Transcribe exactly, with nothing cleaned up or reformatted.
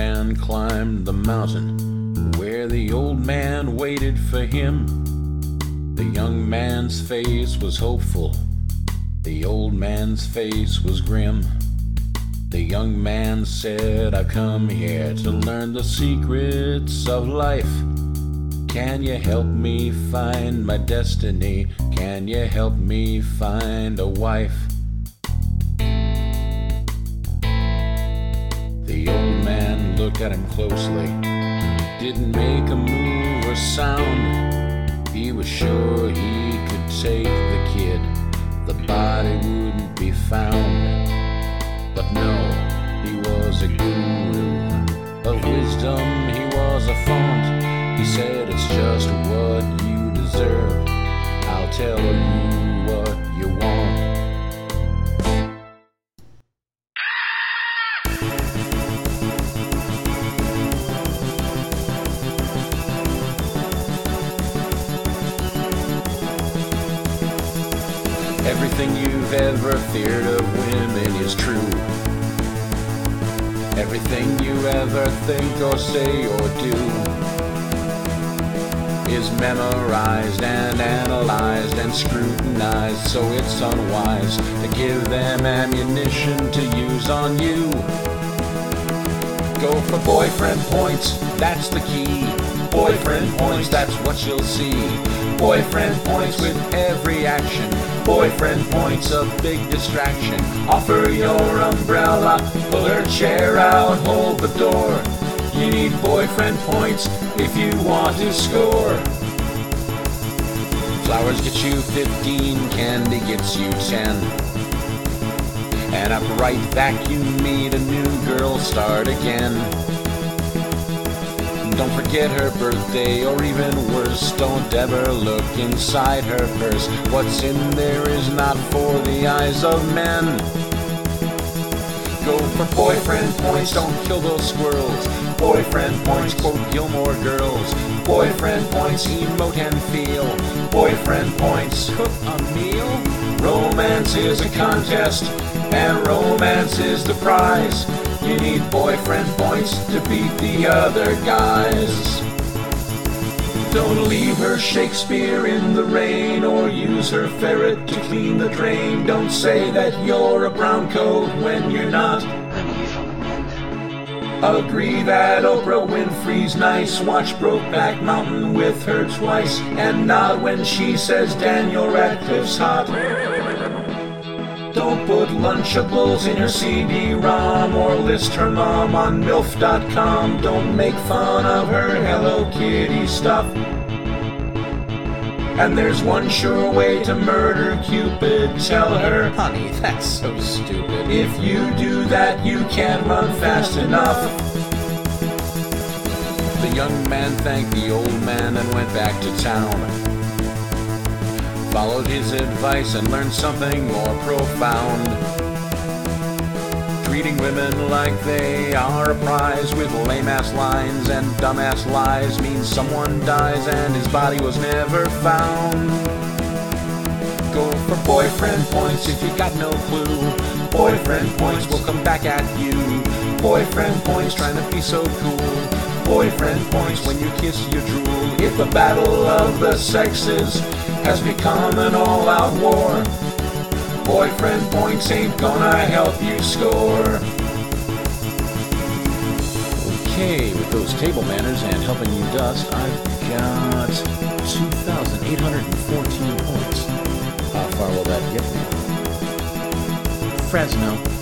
man climbed the mountain where the old man waited for him. The young man's face was hopeful, the old man's face was grim. The young man said, "I've come here to learn the secrets of life. Can you help me find my destiny? Can you help me find a wife?" The old man looked at him closely, didn't make a move or sound. He was sure he could take the kid, the body wouldn't be found. But no, he was a guru of wisdom, he was a font. He said, "It's just what you deserve, I'll tell you what you want." Everything you've ever feared of women is true. Everything you ever think or say or do is memorized and analyzed and scrutinized, so it's unwise to give them ammunition to use on you. Go for boyfriend points, that's the key. Boyfriend points, that's what you'll see. Boyfriend points with every action. Boyfriend points, a big distraction. Offer your umbrella, pull her chair out, hold the door. You need boyfriend points if you want to score. Flowers get you fifteen, candy gets you ten. An upright vacuum meet a new girl, start again. Don't forget her birthday, or even worse, don't ever look inside her purse. What's in there is not for the eyes of men. Go for boyfriend points, don't kill those squirrels. Boyfriend points, quote Gilmore Girls. Boyfriend points, emote and feel. Boyfriend points, cook a meal. Romance is a contest, and romance is the prize. You need boyfriend points to beat the other guys. Don't leave her Shakespeare in the rain, or use her ferret to clean the drain. Don't say that you're a brown coat when you're not. Agree that Oprah Winfrey's nice. Watch Brokeback Mountain with her twice, and nod when she says Daniel Radcliffe's hot. Don't put Lunchables in your C D ROM, or list her mom on milf dot com. Don't make fun of her Hello Kitty stuff. And there's one sure way to murder Cupid. Tell her, "Honey, that's so stupid. If you do that, you can't run fast enough." The young man thanked the old man and went back to town. Followed his advice and learned something more profound. Treating women like they are a prize, with lame-ass lines and dumbass lies, means someone dies and his body was never found. Go for boyfriend points if you got no clue. Boyfriend points will come back at you. Boyfriend points trying to be so cool. Boyfriend points when you kiss your drool. If the battle of the sexes has become an all-out war, boyfriend points ain't gonna help you score. Okay, with those table manners and helping you dust, I've got two thousand eight hundred fourteen points. How far will that get me? Fresno.